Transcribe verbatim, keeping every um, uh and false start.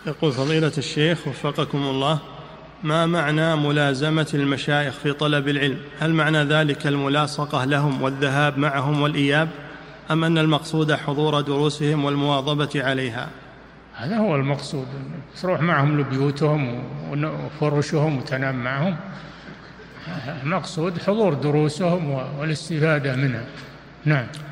يقول فضيلة الشيخ وفقكم الله، ما معنى ملازمة المشايخ في طلب العلم؟ هل معنى ذلك الملاصقة لهم والذهاب معهم والإياب، أم أن المقصود حضور دروسهم والمواظبة عليها؟ هذا هو المقصود، تروح معهم لبيوتهم وفرشهم وتنام معهم. المقصود حضور دروسهم والاستفادة منها. نعم.